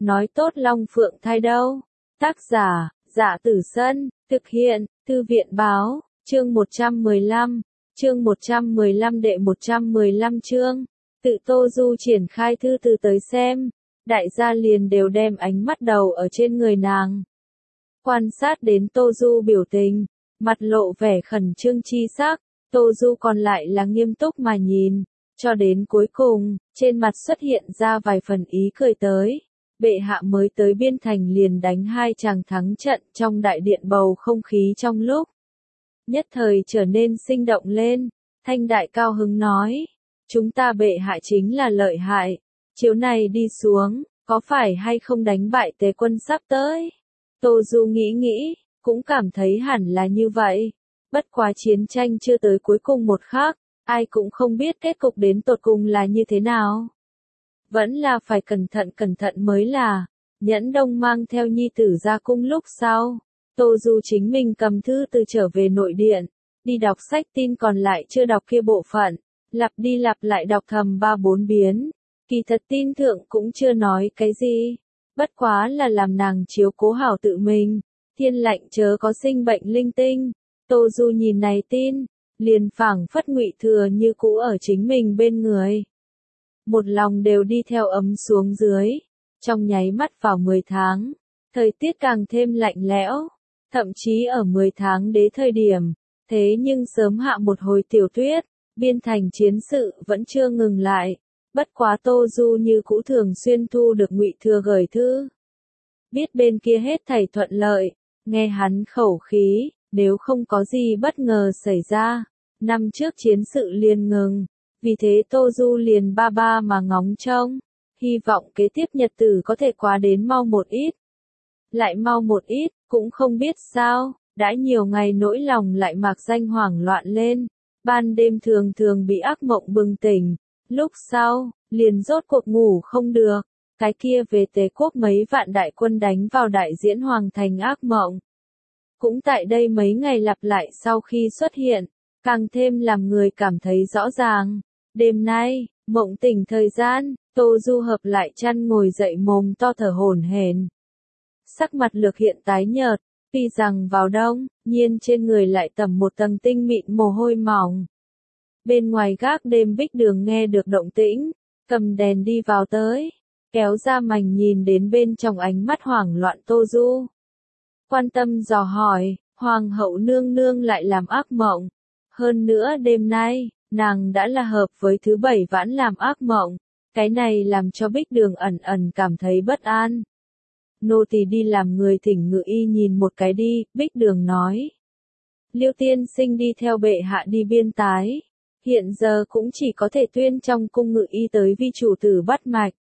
nói tốt Long Phượng thai đâu. Tác giả, Dạ Tử Sân, thực hiện, Thư viện báo, chương 115 đệ 115 chương, tự Tô Du triển khai thư từ tới xem, đại gia liền đều đem ánh mắt đầu ở trên người nàng. Quan sát đến Tô Du biểu tình, mặt lộ vẻ khẩn trương chi sắc, Tô Du còn lại là nghiêm túc mà nhìn, cho đến cuối cùng, trên mặt xuất hiện ra vài phần ý cười tới. Bệ hạ mới tới biên thành liền đánh 2 chàng thắng trận, trong đại điện bầu không khí trong lúc nhất thời trở nên sinh động lên. Thanh đại cao hứng nói, chúng ta bệ hạ chính là lợi hại, chiếu này đi xuống, có phải hay không đánh bại Tề quân sắp tới? Tô Du nghĩ, cũng cảm thấy hẳn là như vậy. Bất quá chiến tranh chưa tới cuối cùng một khắc, ai cũng không biết kết cục đến tột cùng là như thế nào. Vẫn là phải cẩn thận mới là. Nhẫn Đông mang theo nhi tử ra cung lúc sau, Tô Du chính mình cầm thư từ trở về nội điện, đi đọc sách tin còn lại chưa đọc kia bộ phận, lặp đi lặp lại đọc thầm 3-4 biến, kỳ thật tin thượng cũng chưa nói cái gì, bất quá là làm nàng chiếu cố hảo tự mình, thiên lạnh chớ có sinh bệnh linh tinh. Tô Du nhìn này tin, liền phảng phất Ngụy Thừa như cũ ở chính mình bên người. Một lòng đều đi theo ấm xuống dưới, trong nháy mắt vào 10 tháng, thời tiết càng thêm lạnh lẽo, thậm chí ở 10 tháng đế thời điểm, thế nhưng sớm hạ một hồi tiểu tuyết, biên thành chiến sự vẫn chưa ngừng lại, bất quá Tô Du như cũ thường xuyên thu được Ngụy Thừa gửi thư. Biết bên kia hết thảy thuận lợi, nghe hắn khẩu khí, nếu không có gì bất ngờ xảy ra, năm trước chiến sự liền ngừng. Vì thế Tô Du liền ba mà ngóng trông, hy vọng kế tiếp nhật tử có thể qua đến mau một ít. Lại mau một ít, cũng không biết sao, đã nhiều ngày nỗi lòng lại mạc danh hoảng loạn lên, ban đêm thường bị ác mộng bừng tỉnh, lúc sau, liền rốt cuộc ngủ không được, cái kia về Tề quốc mấy vạn đại quân đánh vào đại diễn hoàng thành ác mộng. Cũng tại đây mấy ngày lặp lại sau khi xuất hiện, càng thêm làm người cảm thấy rõ ràng. Đêm nay, mộng tỉnh thời gian, Tô Du hợp lại chăn ngồi dậy mồm to thở hổn hển. Sắc mặt lược hiện tái nhợt, tuy rằng vào đông, nhiên trên người lại tẩm một tầng tinh mịn mồ hôi mỏng. Bên ngoài gác đêm Bích Đường nghe được động tĩnh, cầm đèn đi vào tới, kéo ra mảnh nhìn đến bên trong ánh mắt hoảng loạn Tô Du. Quan tâm dò hỏi, Hoàng hậu nương nương lại làm ác mộng. Hơn nữa đêm nay, nàng đã là hợp với thứ 7 vãn làm ác mộng, cái này làm cho Bích Đường ẩn cảm thấy bất an. Nô tỳ đi làm người thỉnh ngự y nhìn một cái đi, Bích Đường nói. Liêu tiên sinh đi theo bệ hạ đi biên tái, hiện giờ cũng chỉ có thể tuyên trong cung ngự y tới vi chủ tử bắt mạch.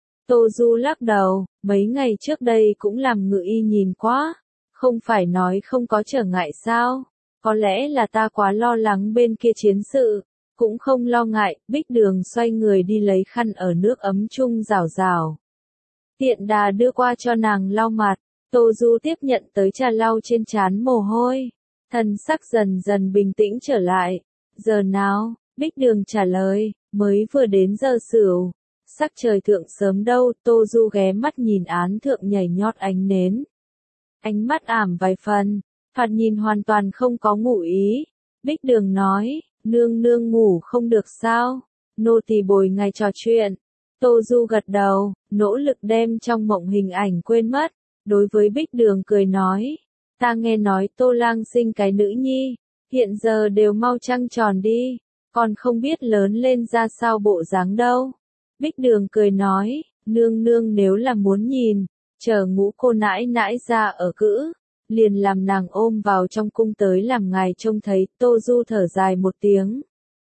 Tô Du lắc đầu, mấy ngày trước đây cũng làm ngự y nhìn quá, không phải nói không có trở ngại sao, có lẽ là ta quá lo lắng bên kia chiến sự. Cũng không lo ngại, Bích Đường xoay người đi lấy khăn ở nước ấm chung rảo. Tiện đà đưa qua cho nàng lau mặt, Tô Du tiếp nhận tới trà lau trên trán mồ hôi. Thần sắc dần bình tĩnh trở lại. Giờ nào? Bích Đường trả lời, mới vừa đến giờ sửu. Sắc trời thượng sớm đâu, Tô Du ghé mắt nhìn án thượng nhảy nhót ánh nến. Ánh mắt ảm vài phần, thoạt nhìn hoàn toàn không có ngụ ý. Bích Đường nói, nương nương ngủ không được sao, nô tỳ bồi ngài trò chuyện. Tô Du gật đầu, nỗ lực đem trong mộng hình ảnh quên mất, đối với Bích Đường cười nói, ta nghe nói Tô lang sinh cái nữ nhi, hiện giờ đều mau trăng tròn đi, còn không biết lớn lên ra sao bộ dáng đâu. Bích Đường cười nói, nương nương nếu là muốn nhìn, chờ Ngũ cô nãi nãi ra ở cữ, liền làm nàng ôm vào trong cung tới làm ngài trông thấy. Tô Du thở dài một tiếng,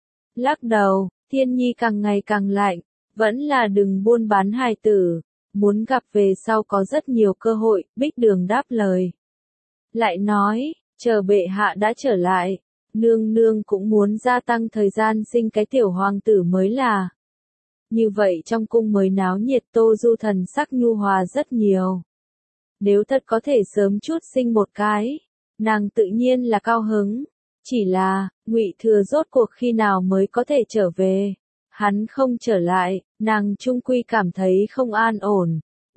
lắc đầu, thiên nhi càng ngày càng lạnh, vẫn là đừng buôn bán hài tử, muốn gặp về sau có rất nhiều cơ hội. Bích Đường đáp lời, lại nói, chờ bệ hạ đã trở lại, nương nương cũng muốn gia tăng thời gian sinh cái tiểu hoàng tử mới là. Như vậy trong cung mới náo nhiệt. Tô Du thần sắc nhu hòa rất nhiều. Nếu thật có thể sớm chút sinh một cái, nàng tự nhiên là cao hứng. Chỉ là, Ngụy Thừa rốt cuộc khi nào mới có thể trở về. Hắn không trở lại, nàng chung quy cảm thấy không an ổn.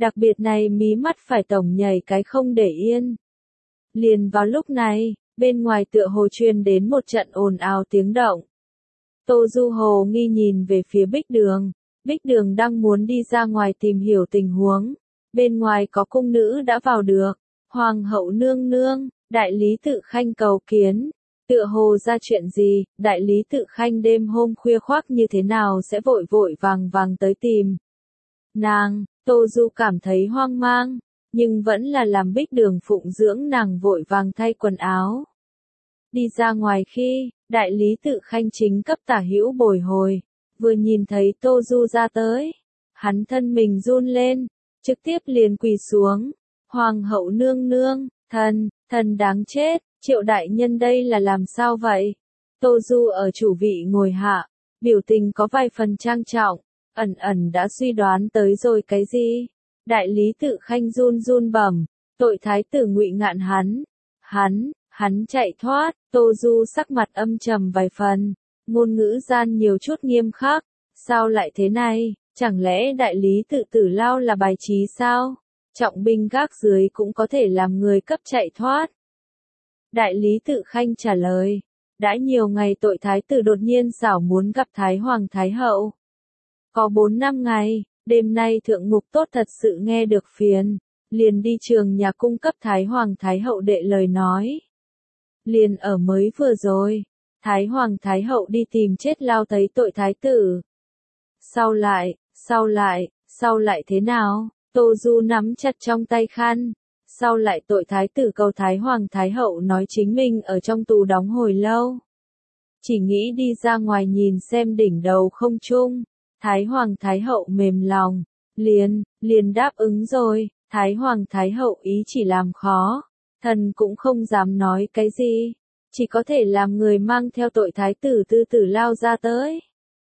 Đặc biệt này mí mắt phải tổng nhảy cái không để yên. Liền vào lúc này, bên ngoài tựa hồ truyền đến một trận ồn ào tiếng động. Tô Du hồ nghi nhìn về phía Bích Đường. Bích Đường đang muốn đi ra ngoài tìm hiểu tình huống. Bên ngoài có cung nữ đã vào được. Hoàng hậu nương nương, đại lý Tự Khanh cầu kiến. Tựa hồ ra chuyện gì, đại lý Tự Khanh đêm hôm khuya khoác như thế nào sẽ vội vội vàng vàng tới tìm. Nàng, Tô Du cảm thấy hoang mang, nhưng vẫn là làm Bích Đường phụng dưỡng nàng vội vàng thay quần áo. Đi ra ngoài khi, đại lý Tự Khanh chính cấp tả hữu bồi hồi, vừa nhìn thấy Tô Du ra tới, hắn thân mình run lên, trực tiếp liền quỳ xuống. Hoàng hậu nương nương, thần đáng chết, Triệu đại nhân đây là làm sao vậy? Tô Du ở chủ vị ngồi hạ, biểu tình có vài phần trang trọng, ẩn ẩn đã suy đoán tới rồi cái gì. Đại lý Tự Khanh run run bẩm, tội thái tử Ngụy Ngạn hắn chạy thoát. Tô Du sắc mặt âm trầm vài phần, ngôn ngữ gian nhiều chút nghiêm khắc, sao lại thế này, chẳng lẽ đại lý Tự Tử Lao là bài trí sao? Trọng binh gác dưới cũng có thể làm người cấp chạy thoát. Đại lý Tự Khanh trả lời, đã nhiều ngày tội thái tử đột nhiên xảo muốn gặp Thái Hoàng Thái Hậu. Có 4-5 ngày, đêm nay thượng ngục tốt thật sự nghe được phiền, liền đi trường nhà cung cấp Thái Hoàng Thái Hậu đệ lời nói. Liền ở mới vừa rồi, Thái Hoàng Thái Hậu đi tìm chết lao thấy tội thái tử. Sau lại thế nào? Tô Du nắm chặt trong tay khăn. Sau lại tội thái tử cầu Thái Hoàng Thái Hậu nói chính mình ở trong tù đóng hồi lâu. Chỉ nghĩ đi ra ngoài nhìn xem đỉnh đầu không trung. Thái Hoàng Thái Hậu mềm lòng. Liền đáp ứng rồi. Thái Hoàng Thái Hậu ý chỉ làm khó. Thần cũng không dám nói cái gì. Chỉ có thể làm người mang theo tội thái tử Tư Tử Lao ra tới.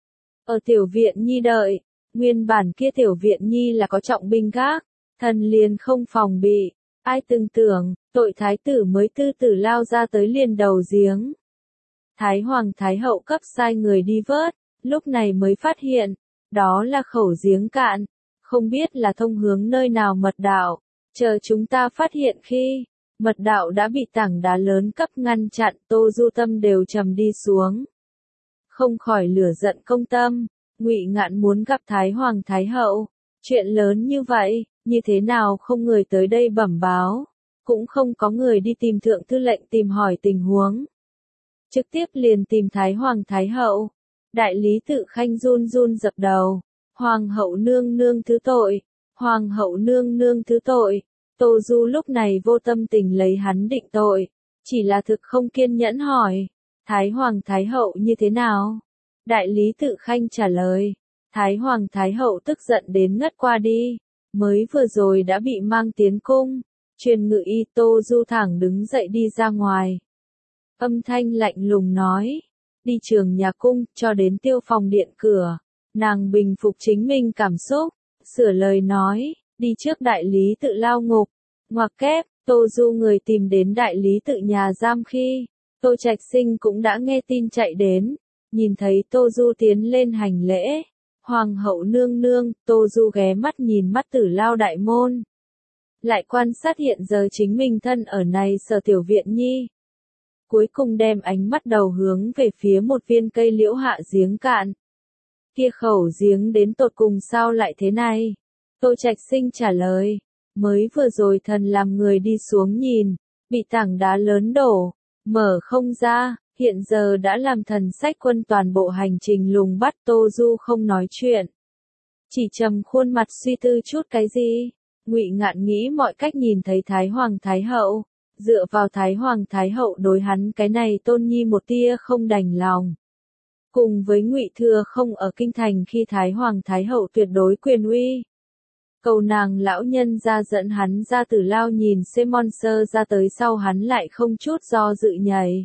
Ở tiểu viện nhi đợi. Nguyên bản kia tiểu viện nhi là có trọng binh gác. Thần liền không phòng bị. Ai từng tưởng, tội thái tử mới Tư Tử Lao ra tới liền đầu giếng. Thái Hoàng Thái Hậu cấp sai người đi vớt, lúc này mới phát hiện, đó là khẩu giếng cạn, không biết là thông hướng nơi nào mật đạo. Chờ chúng ta phát hiện khi, mật đạo đã bị tảng đá lớn cấp ngăn chặn. Tô Du tâm đều trầm đi xuống. Không khỏi lửa giận công tâm, Ngụy Ngạn muốn gặp Thái Hoàng Thái Hậu, chuyện lớn như vậy, như thế nào không người tới đây bẩm báo, cũng không có người đi tìm thượng thư lệnh tìm hỏi tình huống. Trực tiếp liền tìm Thái Hoàng Thái Hậu. Đại lý Tự Khanh run run dập đầu, Hoàng hậu nương nương thứ tội, Hoàng hậu nương nương thứ tội. Tô Du lúc này vô tâm tình lấy hắn định tội, chỉ là thực không kiên nhẫn hỏi, Thái Hoàng Thái Hậu như thế nào? Đại lý Tự Khanh trả lời, Thái Hoàng Thái Hậu tức giận đến ngất qua đi, mới vừa rồi đã bị mang tiến cung. Truyền ngự y. Tô Du thẳng đứng dậy đi ra ngoài. Âm thanh lạnh lùng nói, đi trường nhà cung, cho đến Tiêu Phòng điện cửa. Nàng bình phục chính mình cảm xúc, sửa lời nói, đi trước đại lý Tự lao ngục. Ngoặc kép, Tô Du người tìm đến đại lý Tự nhà giam khi, Tô Trạch Sinh cũng đã nghe tin chạy đến, nhìn thấy Tô Du tiến lên hành lễ. Hoàng hậu nương nương. Tô Du ghé mắt nhìn mắt Tử Lao đại môn. Lại quan sát hiện giờ chính mình thân ở này sở tiểu viện nhi. Cuối cùng đem ánh mắt đầu hướng về phía một viên cây liễu hạ giếng cạn. Kia khẩu giếng đến tột cùng sao lại thế này? Tô Trạch Sinh trả lời, mới vừa rồi thần làm người đi xuống nhìn, bị tảng đá lớn đổ, mở không ra, hiện giờ đã làm thần sách quân toàn bộ hành trình lùng bắt. Tô Du không nói chuyện, chỉ trầm khuôn mặt suy tư chút cái gì. Ngụy Ngạn nghĩ mọi cách nhìn thấy Thái Hoàng Thái Hậu, dựa vào Thái Hoàng Thái Hậu đối hắn cái này tôn nhi một tia không đành lòng. Cùng với Ngụy Thừa không ở kinh thành khi Thái Hoàng Thái Hậu tuyệt đối quyền uy. Cầu nàng lão nhân ra dẫn hắn ra Tử Lao nhìn xem monster ra tới sau hắn lại không chút do dự nhảy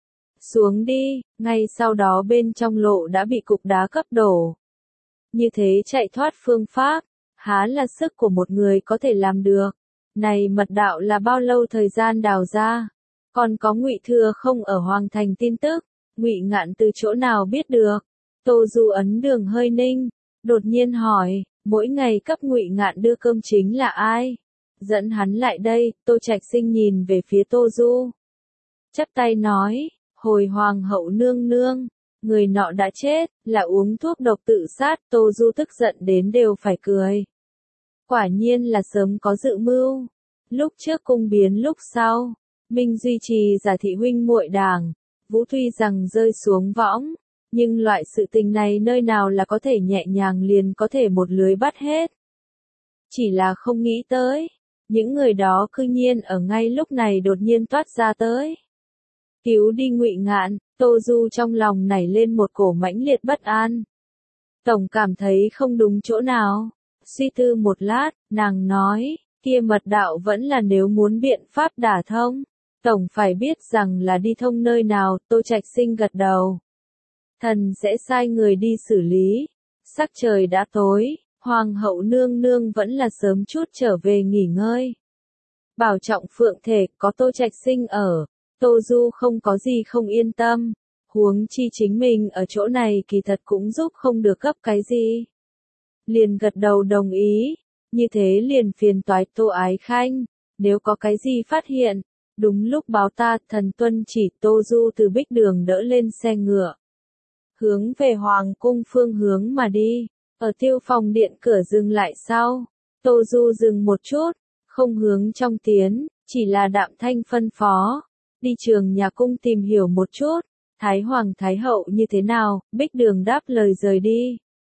xuống đi, ngay sau đó bên trong lộ đã bị cục đá cấp đổ. Như thế chạy thoát phương pháp, há là sức của một người có thể làm được. Này mật đạo là bao lâu thời gian đào ra? Còn có Ngụy Thừa không ở Hoàng Thành tin tức, Ngụy Ngạn từ chỗ nào biết được? Tô Du ấn đường hơi ninh, đột nhiên hỏi, Mỗi ngày cấp Ngụy Ngạn đưa cơm chính là ai? Dẫn hắn lại đây, Tô Trạch Sinh nhìn về phía Tô Du. Chắp tay nói, hồi hoàng hậu nương nương, người nọ đã chết, là uống thuốc độc tự sát. Tô Du tức giận đến đều phải cười. Quả nhiên là sớm có dự mưu. Lúc trước cung biến lúc sau, Minh duy trì giả thị huynh muội đảng, Vũ tuy rằng rơi xuống võng, nhưng loại sự tình này nơi nào là có thể nhẹ nhàng liền có thể một lưới bắt hết. Chỉ là không nghĩ tới, những người đó cư nhiên ở ngay lúc này đột nhiên toát ra tới. Cứu đi Ngụy Ngạn, Tô Du trong lòng nảy lên một cổ mãnh liệt bất an. Tổng cảm thấy không đúng chỗ nào. Suy tư một lát, nàng nói, kia mật đạo vẫn là nếu muốn biện pháp đả thông. Tổng phải biết rằng là đi thông nơi nào. Tô Trạch Sinh gật đầu. Thần sẽ sai người đi xử lý. Sắc trời đã tối, hoàng hậu nương nương vẫn là sớm chút trở về nghỉ ngơi. Bảo trọng phượng thể, có Tô Trạch Sinh ở, Tô Du không có gì không yên tâm. Huống chi chính mình ở chỗ này kỳ thật cũng giúp không được gấp cái gì. Liền gật đầu đồng ý, như thế liền phiền toái Tô Ái Khanh, nếu có cái gì phát hiện, đúng lúc báo ta. Thần tuân chỉ. Tô Du từ Bích Đường đỡ lên xe ngựa, hướng về hoàng cung phương hướng mà đi. Ở Tiêu Phòng điện cửa dừng lại sau, Tô Du dừng một chút, không hướng trong tiến, chỉ là đạm thanh phân phó, đi Trường Nhà Cung tìm hiểu một chút, Thái Hoàng Thái Hậu như thế nào. Bích Đường đáp lời rời đi.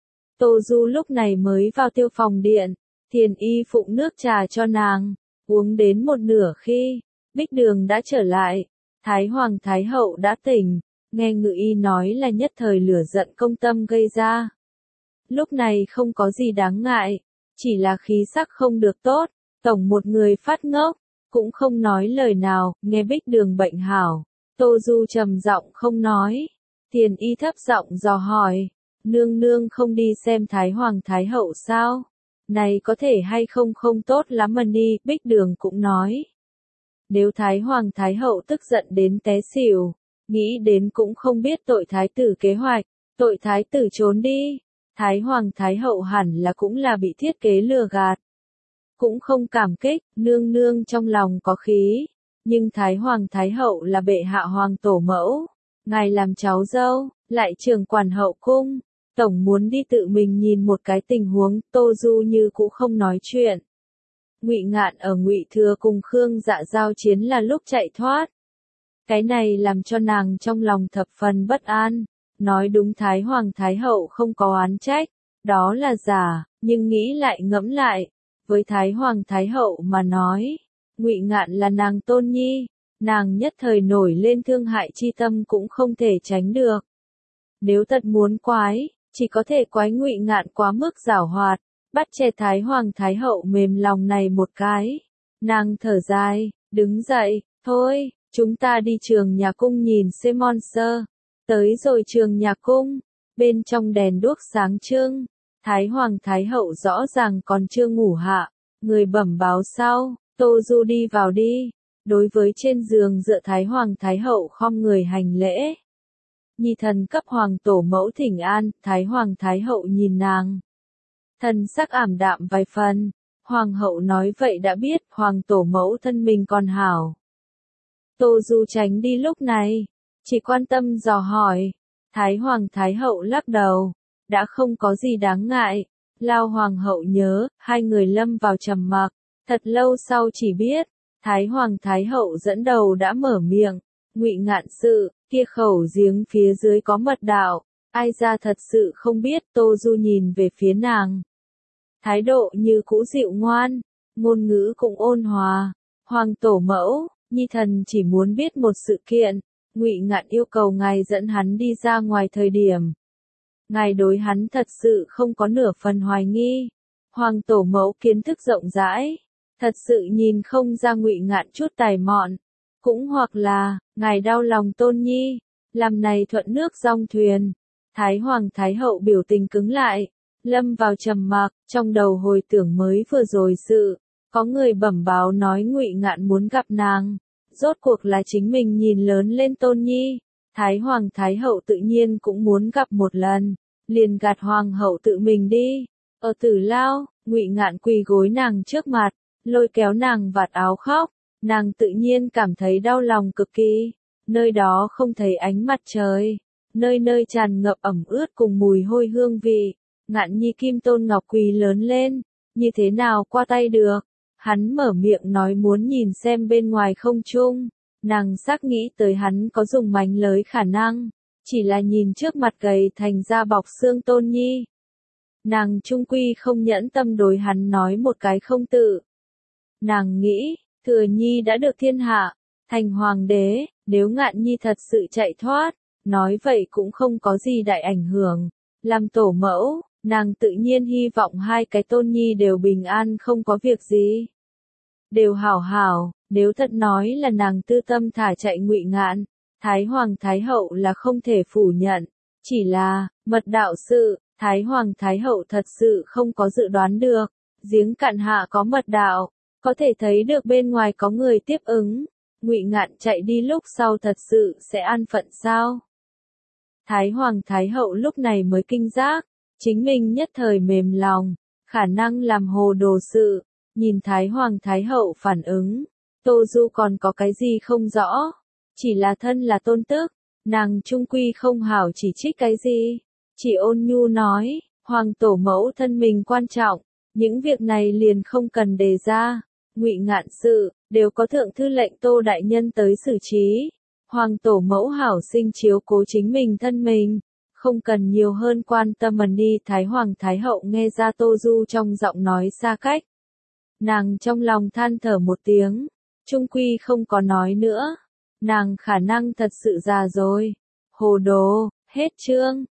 Tô Du lúc này mới vào Tiêu Phòng điện, Thiền Y phụng nước trà cho nàng, uống đến một nửa khi, Bích Đường đã trở lại, Thái Hoàng Thái Hậu đã tỉnh, nghe Ngự Y nói là nhất thời lửa giận công tâm gây ra. Lúc này không có gì đáng ngại, chỉ là khí sắc không được tốt, tổng một người phát ngốc, cũng không nói lời nào. Nghe Bích Đường bệnh hảo, Tô Du trầm giọng không nói. Thiền Y thấp giọng dò hỏi, nương nương không đi xem Thái Hoàng Thái Hậu sao? Này có thể hay không không tốt lắm mà đi. Bích Đường cũng nói, nếu Thái Hoàng Thái Hậu tức giận đến té xỉu, nghĩ đến cũng không biết tội thái tử kế hoạch, tội thái tử trốn đi. Thái Hoàng Thái Hậu hẳn là cũng là bị thiết kế lừa gạt. Cũng không cảm kích, nương nương trong lòng có khí. Nhưng Thái Hoàng Thái Hậu là bệ hạ hoàng tổ mẫu. Ngài làm cháu dâu, lại trưởng quản hậu cung. Tổng muốn đi tự mình nhìn một cái tình huống. Tô Du như cũng không nói chuyện. Ngụy Ngạn ở Ngụy Thừa cùng Khương Dạ giao chiến là lúc chạy thoát. Cái này làm cho nàng trong lòng thập phần bất an. Nói đúng Thái Hoàng Thái Hậu không có oán trách, đó là giả, nhưng nghĩ lại ngẫm lại, với Thái Hoàng Thái Hậu mà nói, Ngụy Ngạn là nàng tôn nhi, nàng nhất thời nổi lên thương hại chi tâm cũng không thể tránh được. Nếu thật muốn quái, chỉ có thể quái Ngụy Ngạn quá mức giảo hoạt, bắt che Thái Hoàng Thái Hậu mềm lòng này một cái. Nàng thở dài, đứng dậy, thôi, chúng ta đi Trường Nhà Cung nhìn xem monster. Tới rồi Trường Nhà Cung, bên trong đèn đuốc sáng trưng, Thái Hoàng Thái Hậu rõ ràng còn chưa ngủ hạ, người bẩm báo sau, Tô Du đi vào đi, đối với trên giường dựa Thái Hoàng Thái Hậu khom người hành lễ. Nhi thần cấp hoàng tổ mẫu thỉnh an. Thái Hoàng Thái Hậu nhìn nàng, thần sắc ảm đạm vài phần. Hoàng hậu nói vậy đã biết hoàng tổ mẫu thân mình còn hảo. Tô Du tránh đi lúc này, chỉ quan tâm dò hỏi. Thái Hoàng Thái Hậu lắc đầu, đã không có gì đáng ngại. Lao Hoàng hậu nhớ, hai người lâm vào trầm mặc, thật lâu sau chỉ biết, Thái Hoàng Thái Hậu dẫn đầu đã mở miệng, Ngụy Ngạn sự, kia khẩu giếng phía dưới có mật đạo, ai ra thật sự không biết. Tô Du nhìn về phía nàng, thái độ như cũ dịu ngoan, ngôn ngữ cũng ôn hòa. Hoàng tổ mẫu, nhi thần chỉ muốn biết một sự kiện, Ngụy Ngạn yêu cầu ngài dẫn hắn đi ra ngoài thời điểm. Ngài đối hắn thật sự không có nửa phần hoài nghi. Hoàng tổ mẫu kiến thức rộng rãi, thật sự nhìn không ra Ngụy Ngạn chút tài mọn. Cũng hoặc là, ngài đau lòng tôn nhi, làm này thuận nước dong thuyền. Thái Hoàng Thái Hậu biểu tình cứng lại, lâm vào trầm mặc, trong đầu hồi tưởng mới vừa rồi sự. Có người bẩm báo nói Ngụy Ngạn muốn gặp nàng. Rốt cuộc là chính mình nhìn lớn lên tôn nhi. Thái Hoàng Thái Hậu tự nhiên cũng muốn gặp một lần, liền gạt Hoàng hậu tự mình đi. Ở Tử Lao, Ngụy Ngạn quỳ gối nàng trước mặt, lôi kéo nàng vạt áo khóc, nàng tự nhiên cảm thấy đau lòng cực kỳ. Nơi đó không thấy ánh mặt trời, nơi nơi tràn ngập ẩm ướt cùng mùi hôi hương vị. Ngạn Nhi kim tôn ngọc quỳ lớn lên, như thế nào qua tay được? Hắn mở miệng nói muốn nhìn xem bên ngoài không trung, nàng xác nghĩ tới hắn có dùng mánh lới khả năng, chỉ là nhìn trước mặt gầy thành da bọc xương Tôn Nhi. Nàng trung quy không nhẫn tâm đối hắn nói một cái không tự. Nàng nghĩ, Thừa Nhi đã được thiên hạ, thành hoàng đế, nếu Ngạn Nhi thật sự chạy thoát, nói vậy cũng không có gì đại ảnh hưởng. Làm tổ mẫu, nàng tự nhiên hy vọng hai cái Tôn Nhi đều bình an không có việc gì. Đều hảo hảo, nếu thật nói là nàng tư tâm thả chạy Ngụy Ngạn, Thái Hoàng Thái Hậu là không thể phủ nhận. Chỉ là, mật đạo sự, Thái Hoàng Thái Hậu thật sự không có dự đoán được. Giếng cạn hạ có mật đạo, có thể thấy được bên ngoài có người tiếp ứng. Ngụy Ngạn chạy đi lúc sau thật sự sẽ an phận sao? Thái Hoàng Thái Hậu lúc này mới kinh giác, chính mình nhất thời mềm lòng, khả năng làm hồ đồ sự. Nhìn Thái Hoàng Thái Hậu phản ứng, Tô Du còn có cái gì không rõ, chỉ là thân là tôn tước, nàng trung quy không hảo chỉ trích cái gì, chỉ ôn nhu nói, Hoàng tổ mẫu thân mình quan trọng, những việc này liền không cần đề ra, Ngụy Ngạn sự, đều có thượng thư lệnh Tô đại nhân tới xử trí, Hoàng tổ mẫu hảo sinh chiếu cố chính mình thân mình, không cần nhiều hơn quan tâm mần đi. Thái Hoàng Thái Hậu nghe ra Tô Du trong giọng nói xa cách. Nàng trong lòng than thở một tiếng, trung quy không có nói nữa. Nàng khả năng thật sự già rồi. Hồ đồ, hết chương.